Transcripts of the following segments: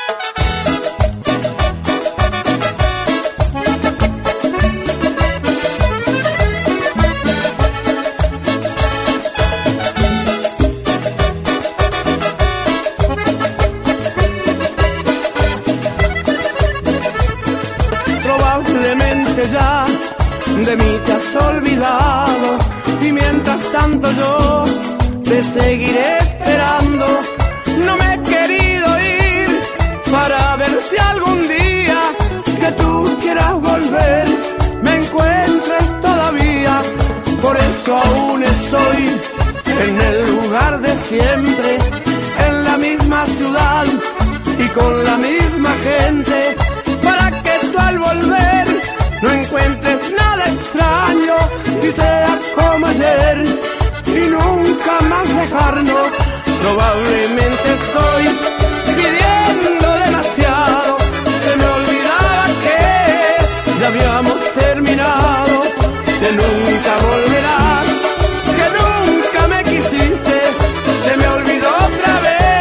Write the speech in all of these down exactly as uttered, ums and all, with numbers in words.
Probablemente ya de mí te has olvidado y mientras tanto yo te seguiré esperando. No me he querido ir para ver si algún día que tú quieras volver me encuentres todavía. Por eso aún estoy en el lugar de siempre, en la misma ciudad y con la misma gente, para que tú al volver no encuentres nada extraño y sea como ayer y nunca más dejarnos. Probablemente estoy pidiendo demasiado, se me olvidaba que ya habíamos terminado, que nunca volverás, que nunca me quisiste, se me olvidó otra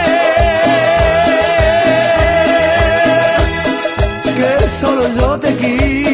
vez que solo yo te quise.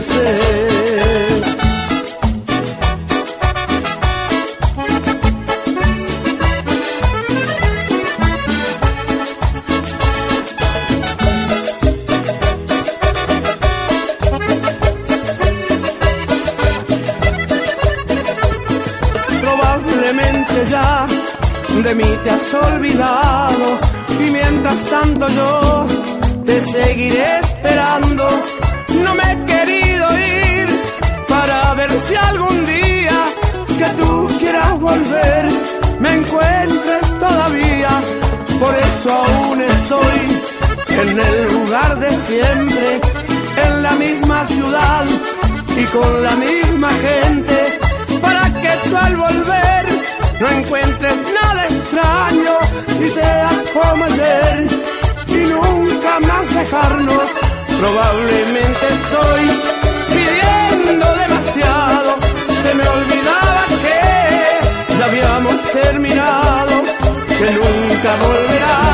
Probablemente ya de mí te has olvidado y mientras tanto yo te seguiré esperando. No me he querido ir para ver si algún día que tú quieras volver me encuentres todavía. Por eso aún estoy en el lugar de siempre, en la misma ciudad y con la misma gente, para que tú al volver no encuentres nada extraño y sea como ayer y nunca más dejarnos. Probablemente estoy pidiendo demasiado, se me olvidaba que ya habíamos terminado, que nunca volverás.